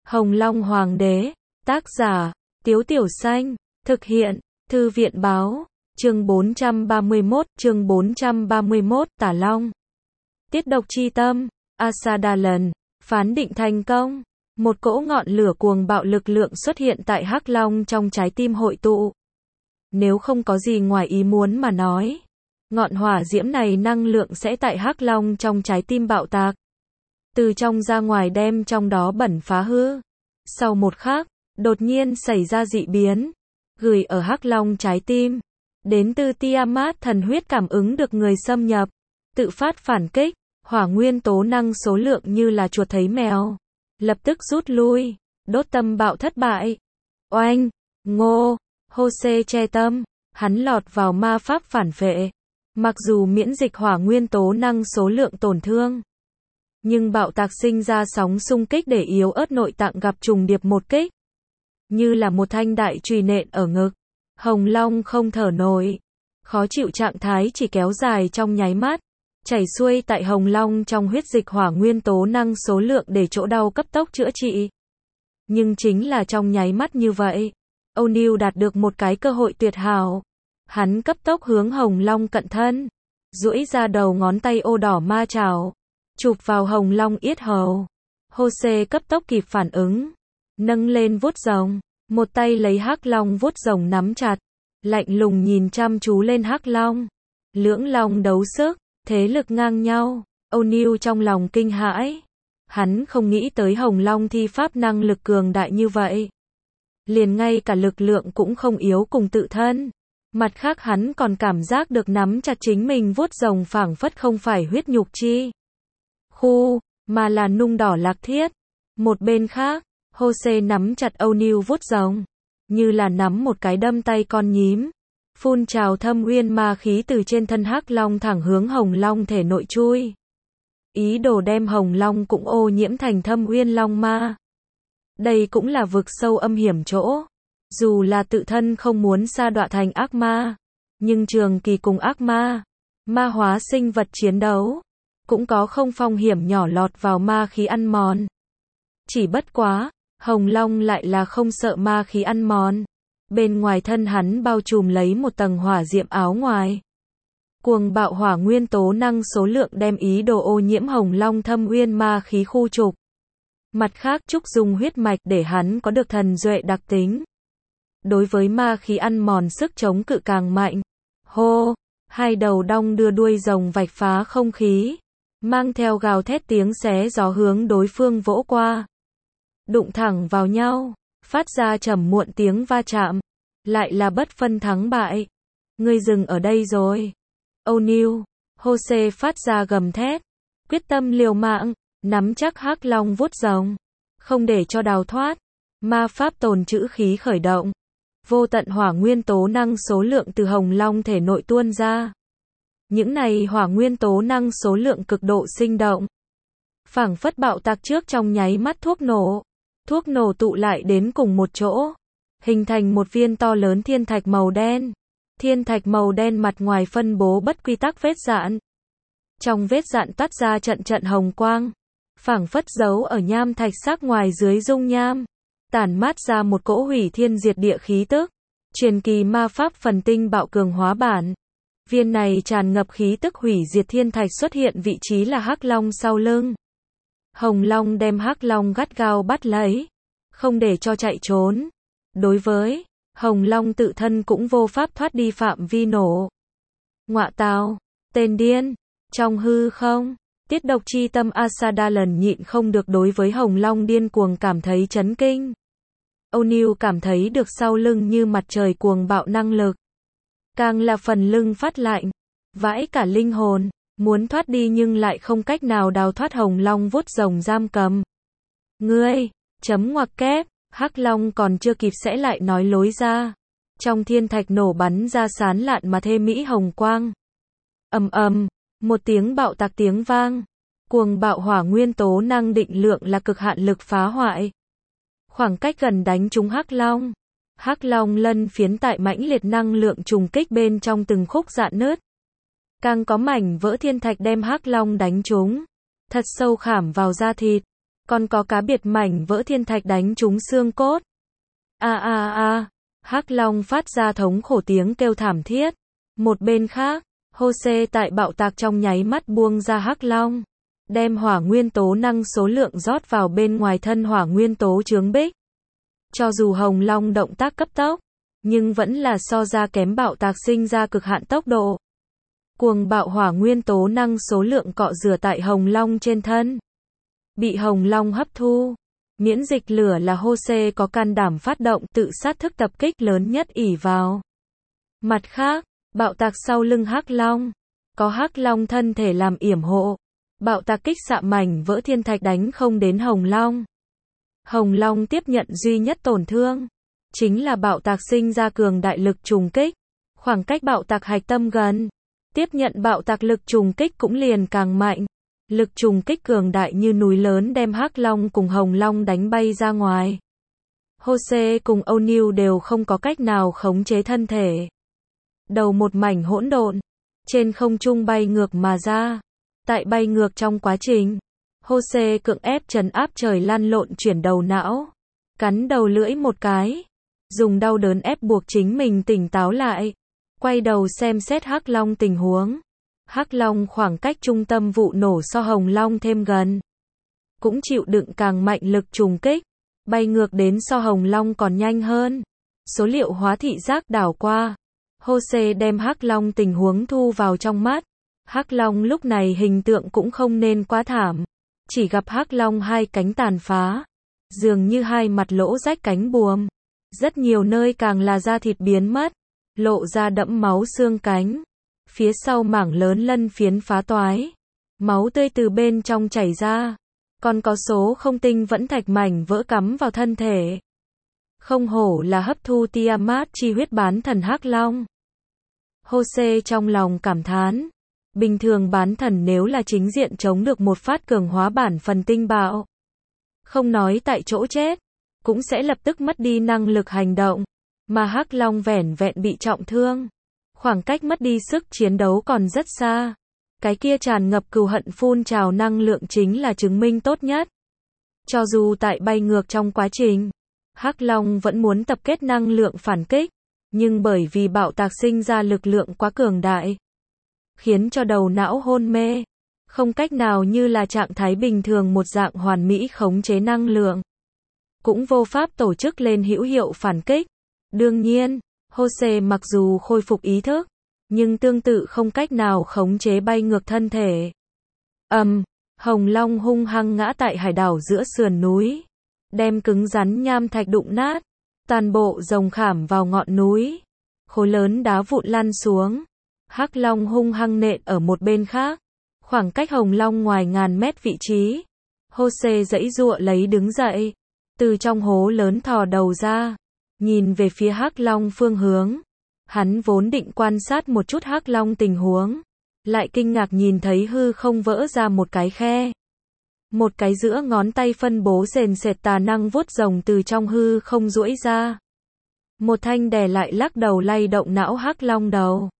Hồng Long Hoàng đế, tác giả, Tiếu Tiểu Xanh, thực hiện, Thư viện báo, chương 431, Tả Long. Tiết độc chi tâm, Asadalen, phán định thành công. Một cỗ ngọn lửa cuồng bạo lực lượng xuất hiện tại Hắc Long trong trái tim hội tụ. Nếu không có gì ngoài ý muốn mà nói, ngọn hỏa diễm này năng lượng sẽ tại Hắc Long trong trái tim bạo tạc. Từ trong ra ngoài đem trong đó bẩn phá hư. Sau một khắc, đột nhiên xảy ra dị biến. Gửi ở Hắc Long trái tim. Đến từ Tiamat thần huyết cảm ứng được người xâm nhập. Tự phát phản kích. Hỏa nguyên tố năng số lượng như là chuột thấy mèo. Lập tức rút lui. Đốt tâm bạo thất bại. Oanh, ngô, Jose che tâm. Hắn lọt vào ma pháp phản vệ. Mặc dù miễn dịch hỏa nguyên tố năng số lượng tổn thương, nhưng bạo tạc sinh ra sóng xung kích để yếu ớt nội tạng gặp trùng điệp một kích. Như là một thanh đại chùy nện ở ngực. Hồng Long không thở nổi. Khó chịu trạng thái chỉ kéo dài trong nháy mắt. Chảy xuôi tại Hồng Long trong huyết dịch hỏa nguyên tố năng số lượng để chỗ đau cấp tốc chữa trị. Nhưng chính là trong nháy mắt như vậy, O'Neil đạt được một cái cơ hội tuyệt hảo. Hắn cấp tốc hướng Hồng Long cận thân. Duỗi ra đầu ngón tay ô đỏ ma chảo. Chụp vào Hồng Long yết hầu. Jose cấp tốc kịp phản ứng. Nâng lên vuốt rồng. Một tay lấy Hắc Long vuốt rồng nắm chặt. Lạnh lùng nhìn chăm chú lên Hắc Long. Lưỡng long đấu sức. Thế lực ngang nhau. O'Neil trong lòng kinh hãi. Hắn không nghĩ tới Hồng Long thi pháp năng lực cường đại như vậy. Liền ngay cả lực lượng cũng không yếu cùng tự thân. Mặt khác hắn còn cảm giác được nắm chặt chính mình vuốt rồng phảng phất không phải huyết nhục chi khu, mà là nung đỏ lạc thiết. Một bên khác, Jose nắm chặt O'Neil vuốt rồng, như là nắm một cái đâm tay con nhím. Phun trào thâm uyên ma khí từ trên thân Hắc Long thẳng hướng Hồng Long thể nội chui. Ý đồ đem Hồng Long cũng ô nhiễm thành thâm uyên long ma. Đây cũng là vực sâu âm hiểm chỗ. Dù là tự thân không muốn sa đọa thành ác ma, nhưng trường kỳ cùng ác ma, ma hóa sinh vật chiến đấu, cũng có không phong hiểm nhỏ lọt vào ma khí ăn mòn. Chỉ bất quá, Hồng Long lại là không sợ ma khí ăn mòn. Bên ngoài thân hắn bao trùm lấy một tầng hỏa diệm áo ngoài. Cuồng bạo hỏa nguyên tố năng số lượng đem ý đồ ô nhiễm Hồng Long thâm uyên ma khí khu trục. Mặt khác trúc dung huyết mạch để hắn có được thần duệ đặc tính. Đối với ma khí ăn mòn sức chống cự càng mạnh. Hô, hai đầu đong đưa đuôi rồng vạch phá không khí. Mang theo gào thét tiếng xé gió hướng đối phương vỗ qua. Đụng thẳng vào nhau. Phát ra trầm muộn tiếng va chạm. Lại là bất phân thắng bại. Ngươi dừng ở đây rồi. O'Neil, Jose phát ra gầm thét. Quyết tâm liều mạng. Nắm chắc Hắc Long vuốt rồng. Không để cho đào thoát. Ma pháp tồn trữ khí khởi động. Vô tận hỏa nguyên tố năng số lượng từ Hồng Long thể nội tuôn ra. Những này hỏa nguyên tố năng số lượng cực độ sinh động. Phảng phất bạo tạc trước trong nháy mắt thuốc nổ. Thuốc nổ tụ lại đến cùng một chỗ. Hình thành một viên to lớn thiên thạch màu đen. Thiên thạch màu đen mặt ngoài phân bố bất quy tắc vết dạn. Trong vết dạn toát ra trận trận hồng quang. Phảng phất giấu ở nham thạch sắc ngoài dưới dung nham. Tản mát ra một cỗ hủy thiên diệt địa khí tức. Truyền kỳ ma pháp phần tinh bạo cường hóa bản. Viên này tràn ngập khí tức hủy diệt thiên thạch xuất hiện vị trí là Hắc Long sau lưng. Hồng Long đem Hắc Long gắt gao bắt lấy. Không để cho chạy trốn. Đối với Hồng Long tự thân cũng vô pháp thoát đi phạm vi nổ. Ngọa tào, tên điên. Trong hư không, tiết độc chi tâm Asadalen nhịn không được đối với Hồng Long điên cuồng cảm thấy chấn kinh. O'Neil cảm thấy được sau lưng như mặt trời cuồng bạo năng lực. Càng là phần lưng phát lạnh. Vãi cả linh hồn. Muốn thoát đi nhưng lại không cách nào đào thoát Hồng Long vuốt rồng giam cầm. Ngươi, chấm ngoặc kép, Hắc Long còn chưa kịp sẽ lại nói lối ra. Trong thiên thạch nổ bắn ra sán lạn mà thê mỹ hồng quang. Ầm ầm, một tiếng bạo tạc tiếng vang. Cuồng bạo hỏa nguyên tố năng định lượng là cực hạn lực phá hoại. Khoảng cách gần đánh trúng Hắc Long. Hắc Long lân phiến tại mãnh liệt năng lượng trùng kích bên trong từng khúc rạn nứt. Càng có mảnh vỡ thiên thạch đem Hắc Long đánh trúng. Thật sâu khảm vào da thịt. Còn có cá biệt mảnh vỡ thiên thạch đánh trúng xương cốt. Hắc Long phát ra thống khổ tiếng kêu thảm thiết. Một bên khác, Jose tại bạo tạc trong nháy mắt buông ra Hắc Long, đem hỏa nguyên tố năng số lượng rót vào bên ngoài thân hỏa nguyên tố chướng bích. Cho dù Hồng Long động tác cấp tốc, nhưng vẫn là so ra kém bạo tạc sinh ra cực hạn tốc độ. Cuồng bạo hỏa nguyên tố năng số lượng cọ rửa tại Hồng Long trên thân. Bị Hồng Long hấp thu. Miễn dịch lửa là Jose có can đảm phát động tự sát thức tập kích lớn nhất ỷ vào. Mặt khác, bạo tạc sau lưng Hắc Long. Có Hắc Long thân thể làm yểm hộ. Bạo tạc kích xạ mảnh vỡ thiên thạch đánh không đến Hồng Long. Hồng Long tiếp nhận duy nhất tổn thương. Chính là bạo tạc sinh ra cường đại lực trùng kích. Khoảng cách bạo tạc hạch tâm gần. Tiếp nhận bạo tạc lực trùng kích cũng liền càng mạnh. Lực trùng kích cường đại như núi lớn đem Hắc Long cùng Hồng Long đánh bay ra ngoài. Jose cùng O'Neil đều không có cách nào khống chế thân thể. Đầu một mảnh hỗn độn. Trên không trung bay ngược mà ra. Tại bay ngược trong quá trình, Jose cưỡng ép trấn áp trời lăn lộn chuyển đầu não. Cắn đầu lưỡi một cái. Dùng đau đớn ép buộc chính mình tỉnh táo lại. Quay đầu xem xét Hắc Long tình huống. Hắc Long khoảng cách trung tâm vụ nổ so Hồng Long thêm gần. Cũng chịu đựng càng mạnh lực trùng kích. Bay ngược đến so Hồng Long còn nhanh hơn. Số liệu hóa thị giác đảo qua. Jose đem Hắc Long tình huống thu vào trong mắt. Hắc Long lúc này hình tượng cũng không nên quá thảm. Chỉ gặp Hắc Long hai cánh tàn phá. Dường như hai mặt lỗ rách cánh buồm. Rất nhiều nơi càng là da thịt biến mất. Lộ ra đẫm máu xương cánh. Phía sau mảng lớn lân phiến phá toái. Máu tươi từ bên trong chảy ra. Còn có số không tinh vẫn thạch mảnh vỡ cắm vào thân thể. Không hổ là hấp thu Tiamat chi huyết bán thần Hắc Long. Jose trong lòng cảm thán. Bình thường bán thần nếu là chính diện chống được một phát cường hóa bản phần tinh bạo. Không nói tại chỗ chết. Cũng sẽ lập tức mất đi năng lực hành động. Mà Hắc Long vẻn vẹn bị trọng thương. Khoảng cách mất đi sức chiến đấu còn rất xa. Cái kia tràn ngập cừu hận phun trào năng lượng chính là chứng minh tốt nhất. Cho dù tại bay ngược trong quá trình, Hắc Long vẫn muốn tập kết năng lượng phản kích. Nhưng bởi vì bạo tạc sinh ra lực lượng quá cường đại. Khiến cho đầu não hôn mê. Không cách nào như là trạng thái bình thường một dạng hoàn mỹ khống chế năng lượng. Cũng vô pháp tổ chức lên hữu hiệu phản kích. Đương nhiên, Jose mặc dù khôi phục ý thức, nhưng tương tự không cách nào khống chế bay ngược thân thể. Hồng Long hung hăng ngã tại hải đảo giữa sườn núi. Đem cứng rắn nham thạch đụng nát. Toàn bộ rồng khảm vào ngọn núi. Khối lớn đá vụn lăn xuống. Hắc Long hung hăng nện ở một bên khác. Khoảng cách Hồng Long ngoài ngàn mét vị trí. Jose giãy giụa lấy đứng dậy. Từ trong hố lớn thò đầu ra. Nhìn về phía Hắc Long phương hướng. Hắn vốn định quan sát một chút Hắc Long tình huống. Lại kinh ngạc nhìn thấy hư không vỡ ra một cái khe. Một cái giữa ngón tay phân bố sền sệt tà năng vuốt rồng từ trong hư không duỗi ra. Một thanh đè lại lắc đầu lay động não Hắc Long đầu.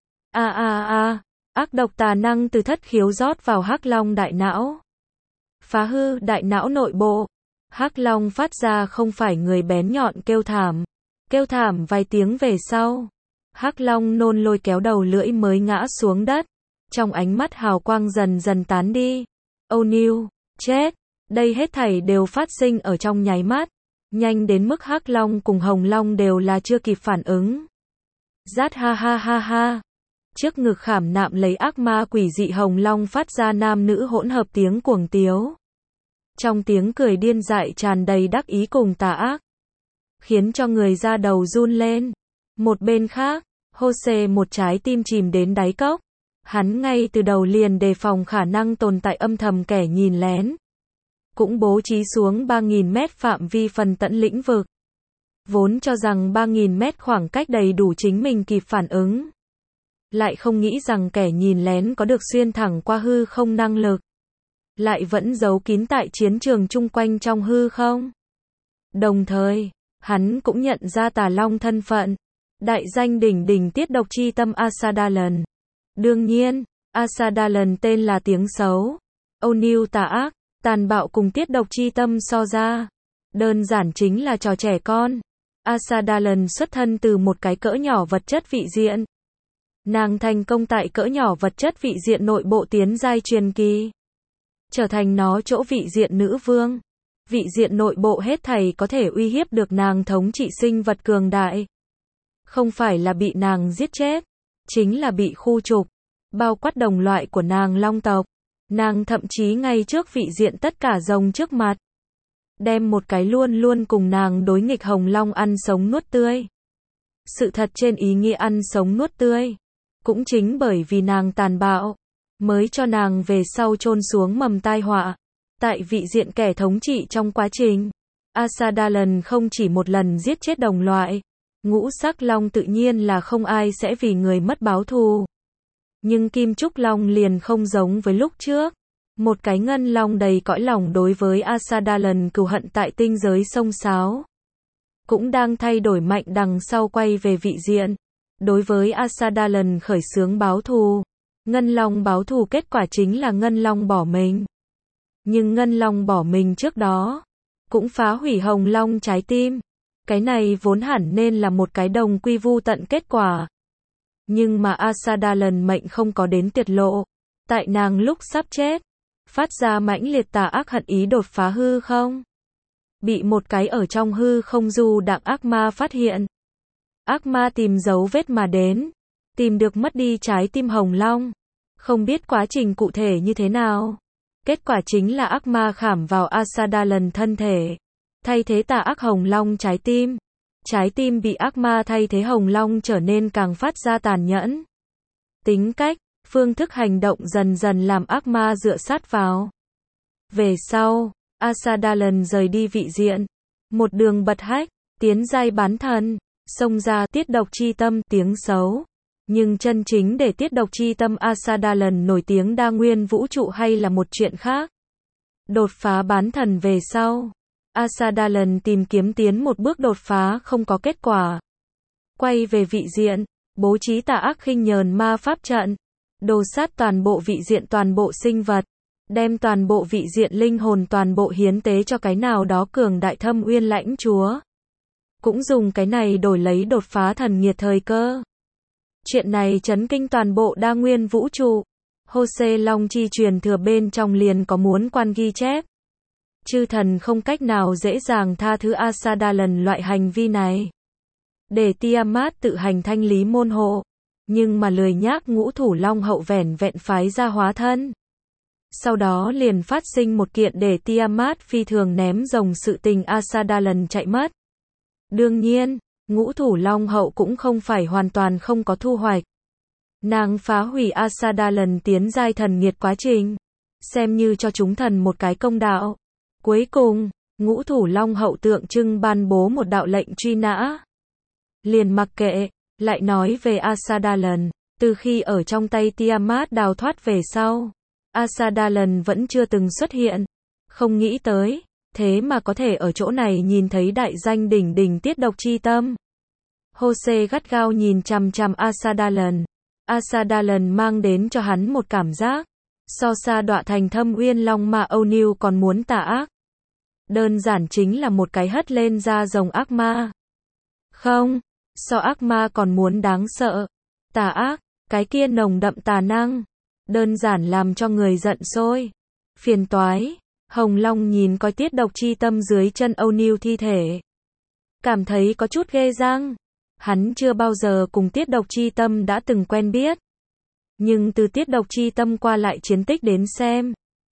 Ác độc tà năng từ thất khiếu rót vào Hắc Long đại não. Phá hư đại não nội bộ. Hắc Long phát ra không phải người bén nhọn kêu thảm. Kêu thảm vài tiếng về sau. Hắc Long nôn lôi kéo đầu lưỡi mới ngã xuống đất. Trong ánh mắt hào quang dần dần tán đi. O'Neil, chết. Đây hết thảy đều phát sinh ở trong nháy mắt. Nhanh đến mức Hắc Long cùng Hồng Long đều là chưa kịp phản ứng. Rát ha ha ha ha. Trước ngực khảm nạm lấy ác ma quỷ dị Hồng Long phát ra nam nữ hỗn hợp tiếng cuồng tiếu. Trong tiếng cười điên dại tràn đầy đắc ý cùng tà ác. Khiến cho người da đầu run lên. Một bên khác, Jose một trái tim chìm đến đáy cốc. Hắn ngay từ đầu liền đề phòng khả năng tồn tại âm thầm kẻ nhìn lén. Cũng bố trí xuống 3.000 mét phạm vi phần tận lĩnh vực. Vốn cho rằng 3.000 mét khoảng cách đầy đủ chính mình kịp phản ứng. Lại không nghĩ rằng kẻ nhìn lén có được xuyên thẳng qua hư không năng lực. Lại vẫn giấu kín tại chiến trường chung quanh trong hư không. Đồng thời, hắn cũng nhận ra Tà Long thân phận. Đại danh đỉnh đỉnh tiết độc chi tâm Asadalen. Đương nhiên, Asadalen tên là tiếng xấu. O'Neil tà ác, Tàn bạo cùng tiết độc chi tâm so ra, đơn giản chính là trò trẻ con. Asadalen xuất thân từ một cái cỡ nhỏ vật chất vị diện. Nàng thành công tại cỡ nhỏ vật chất vị diện nội bộ tiến giai truyền kỳ, trở thành nó chỗ vị diện nữ vương. Vị diện nội bộ hết thảy có thể uy hiếp được nàng thống trị sinh vật cường đại. Không phải là bị nàng giết chết, chính là bị khu trục, bao quát đồng loại của nàng long tộc. Nàng thậm chí ngay trước vị diện tất cả rồng trước mặt, đem một cái luôn luôn cùng nàng đối nghịch hồng long ăn sống nuốt tươi. Sự thật trên ý nghĩa ăn sống nuốt tươi, cũng chính bởi vì nàng tàn bạo, mới cho nàng về sau chôn xuống mầm tai họa. Tại vị diện kẻ thống trị trong quá trình, Asadalen không chỉ một lần giết chết đồng loại. Ngũ sắc long tự nhiên là không ai sẽ vì người mất báo thù. Nhưng Kim Trúc Long liền không giống với lúc trước. Một cái ngân long đầy cõi lòng đối với Asadalen cừu hận tại tinh giới sông sáo, cũng đang thay đổi mạnh đằng sau quay về vị diện. Đối với Asadalen khởi xướng báo thù. Ngân long báo thù kết quả chính là ngân long bỏ mình. Nhưng ngân long bỏ mình trước đó, cũng phá hủy hồng long trái tim. Cái này vốn hẳn nên là một cái đồng quy vu tận kết quả. Nhưng mà Asadalen mệnh không có đến tiệt lộ. Tại nàng lúc sắp chết, phát ra mãnh liệt tà ác hận ý đột phá hư không. Bị một cái ở trong hư không du đặng ác ma phát hiện. Ác ma tìm dấu vết mà đến, tìm được mất đi trái tim hồng long. Không biết quá trình cụ thể như thế nào. Kết quả chính là ác ma khảm vào Asadalen thân thể, thay thế tà ác hồng long trái tim. Trái tim bị ác ma thay thế hồng long trở nên càng phát ra tàn nhẫn. Tính cách, phương thức hành động dần dần làm ác ma dựa sát vào. Về sau, Asadalen rời đi vị diện, một đường bật hách, tiến giai bán thần, xông ra tiết độc chi tâm tiếng xấu. Nhưng chân chính để tiết độc chi tâm Asadalen nổi tiếng đa nguyên vũ trụ hay là một chuyện khác. Đột phá bán thần về sau, Asadalen tìm kiếm tiến một bước đột phá không có kết quả. Quay về vị diện, bố trí tà ác khinh nhờn ma pháp trận, đồ sát toàn bộ vị diện toàn bộ sinh vật, đem toàn bộ vị diện linh hồn toàn bộ hiến tế cho cái nào đó cường đại Thâm Uyên lãnh chúa. Cũng dùng cái này đổi lấy đột phá thần nghiệt thời cơ. Chuyện này chấn kinh toàn bộ đa nguyên vũ trụ. Hosea Long chi truyền thừa bên trong liền có muốn quan ghi chép. Chư thần không cách nào dễ dàng tha thứ Asadalen loại hành vi này. Để Tiamat tự hành thanh lý môn hộ. Nhưng mà lười nhác ngũ thủ long hậu vẻn vẹn phái ra hóa thân. Sau đó liền phát sinh một kiện để Tiamat phi thường ném rồng sự tình Asadalen chạy mất. Đương nhiên, ngũ thủ long hậu cũng không phải hoàn toàn không có thu hoạch. Nàng phá hủy Asadalen tiến giai thần nghiệt quá trình, xem như cho chúng thần một cái công đạo. Cuối cùng, ngũ thủ long hậu tượng trưng ban bố một đạo lệnh truy nã. Liền mặc kệ, lại nói về Asadalen, từ khi ở trong tay Tiamat đào thoát về sau, Asadalen vẫn chưa từng xuất hiện. Không nghĩ tới, thế mà có thể ở chỗ này nhìn thấy đại danh đỉnh đỉnh tiết độc chi tâm. Hosea gắt gao nhìn chằm chằm Asadalen. Asadalen mang đến cho hắn một cảm giác, so xa đọa thành Thâm Uyên long ma O'Neill còn muốn tà ác. Đơn giản chính là một cái hất lên da rồng ác ma. Không, so ác ma còn muốn đáng sợ. Tà ác, cái kia nồng đậm tà năng, đơn giản làm cho người giận sôi. Phiền toái. Hồng Long nhìn coi tiết độc chi tâm dưới chân O'Neill thi thể, cảm thấy có chút ghê răng. Hắn chưa bao giờ cùng tiết độc chi tâm đã từng quen biết. Nhưng từ tiết độc chi tâm qua lại chiến tích đến xem,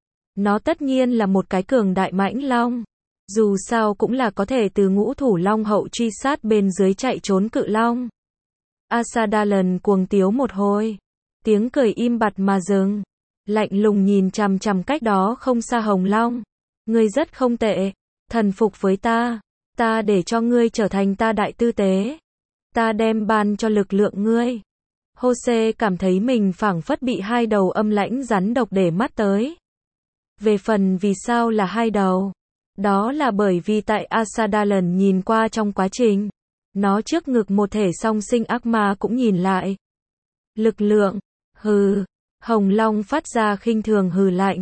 nó tất nhiên là một cái cường đại mãnh long. Dù sao cũng là có thể từ ngũ thủ long hậu truy sát bên dưới chạy trốn cự long. Asadalen cuồng tiếu một hồi, tiếng cười im bặt mà dừng. Lạnh lùng nhìn chằm chằm cách đó không xa Hồng Long. Ngươi rất không tệ, thần phục với ta. Ta để cho ngươi trở thành ta đại tư tế. Ta đem ban cho lực lượng ngươi. Hosea cảm thấy mình phảng phất bị hai đầu âm lãnh rắn độc để mắt tới. Về phần vì sao là hai đầu, đó là bởi vì tại Asadalen nhìn qua trong quá trình, nó trước ngực một thể song sinh ác ma cũng nhìn lại. Lực lượng, hừ. Hồng Long phát ra khinh thường hừ lạnh.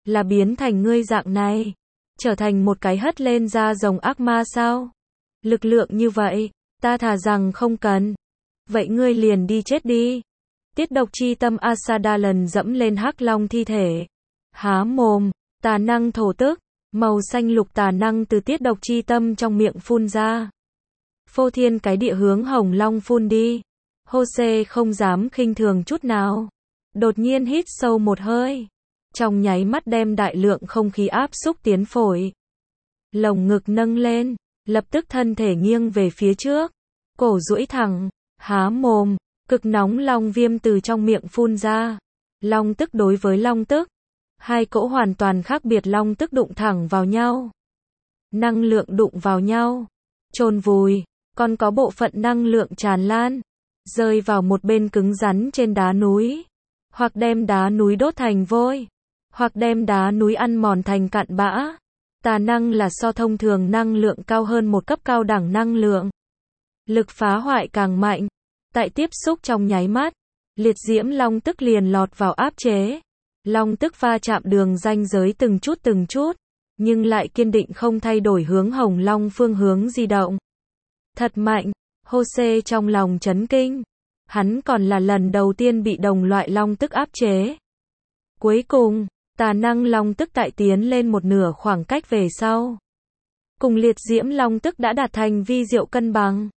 Là biến thành ngươi dạng này. Trở thành một cái hất lên da rồng ác ma sao? Lực lượng như vậy, ta thà rằng không cần. Vậy ngươi liền đi chết đi. Tiết độc chi tâm Asadalan dẫm lên hắc long thi thể. Há mồm, tà năng thổ tức, màu xanh lục tà năng từ tiết độc chi tâm trong miệng phun ra. Phô thiên cái địa hướng hồng long phun đi. Jose không dám khinh thường chút nào. Đột nhiên hít sâu một hơi. Trong nháy mắt đem đại lượng không khí áp xúc tiến phổi. Lồng ngực nâng lên, lập tức thân thể nghiêng về phía trước. Cổ duỗi thẳng, há mồm, cực nóng long viêm từ trong miệng phun ra. Long tức đối với long tức. Hai cỗ hoàn toàn khác biệt long tức đụng thẳng vào nhau. Năng lượng đụng vào nhau. Chôn vùi, còn có bộ phận năng lượng tràn lan. Rơi vào một bên cứng rắn trên đá núi. Hoặc đem đá núi đốt thành vôi. Hoặc đem đá núi ăn mòn thành cặn bã. Tà năng là so thông thường năng lượng cao hơn một cấp cao đẳng năng lượng. Lực phá hoại càng mạnh. Tại tiếp xúc trong nháy mắt, liệt diễm long tức liền lọt vào áp chế. Long tức va chạm đường ranh giới từng chút, nhưng lại kiên định không thay đổi hướng hồng long phương hướng di động. Thật mạnh, Jose trong lòng chấn kinh. Hắn còn là lần đầu tiên bị đồng loại long tức áp chế. Cuối cùng, tà năng long tức tại tiến lên một nửa khoảng cách về sau. Cùng liệt diễm long tức đã đạt thành vi diệu cân bằng.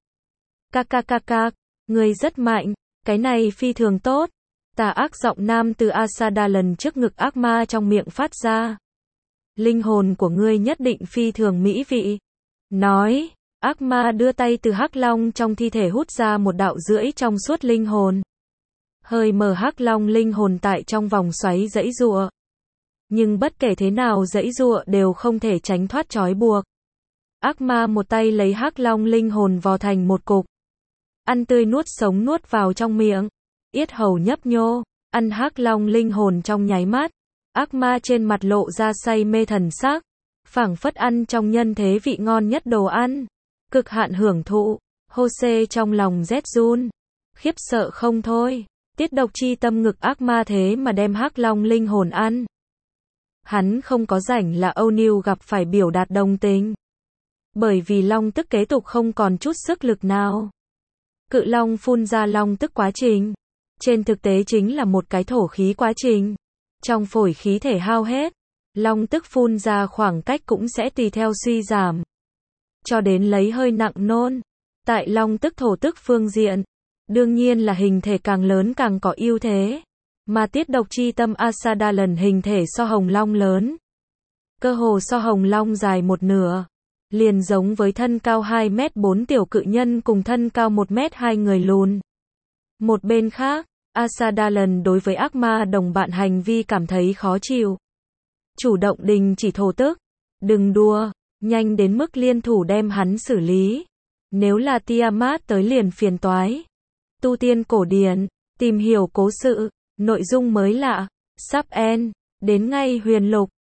Cạc, người rất mạnh, cái này phi thường tốt. Tà ác giọng nam từ Asadalan trước ngực ác ma trong miệng phát ra. Linh hồn của ngươi nhất định phi thường mỹ vị. Nói, ác ma đưa tay từ hắc long trong thi thể hút ra một đạo rưỡi trong suốt linh hồn. Hơi mở hắc long linh hồn tại trong vòng xoáy giãy giụa. Nhưng bất kể thế nào giãy giụa đều không thể tránh thoát trói buộc. Ác ma một tay lấy hắc long linh hồn vò thành một cục. Ăn tươi nuốt sống nuốt vào trong miệng. Yết hầu nhấp nhô, ăn hắc long linh hồn trong nháy mắt. Ác ma trên mặt lộ ra say mê thần sắc. Phảng phất ăn trong nhân thế vị ngon nhất đồ ăn. Cực hạn hưởng thụ. Jose trong lòng rét run. Khiếp sợ không thôi. Tiết độc chi tâm ngực ác ma thế mà đem hắc long linh hồn ăn. Hắn không có rảnh là O'Neil gặp phải biểu đạt đồng tình. Bởi vì long tức kế tục không còn chút sức lực nào. Cự long phun ra long tức quá trình. Trên thực tế chính là một cái thổ khí quá trình. Trong phổi khí thể hao hết, long tức phun ra khoảng cách cũng sẽ tùy theo suy giảm. Cho đến lấy hơi nặng nôn. Tại long tức thổ tức phương diện, đương nhiên là hình thể càng lớn càng có ưu thế. Mà tiết độc chi tâm Asadalan hình thể so hồng long lớn. Cơ hồ so hồng long dài một nửa. Liền giống với thân cao 2m4 tiểu cự nhân cùng thân cao 1m2 người lùn. Một bên khác, Asadalan đối với ác ma đồng bạn hành vi cảm thấy khó chịu. Chủ động đình chỉ thổ tức. Đừng đùa, nhanh đến mức liên thủ đem hắn xử lý. Nếu là Tiamat tới liền phiền toái. Tu tiên cổ điển, tìm hiểu cố sự, nội dung mới lạ, sắp end, đến ngay huyền lục.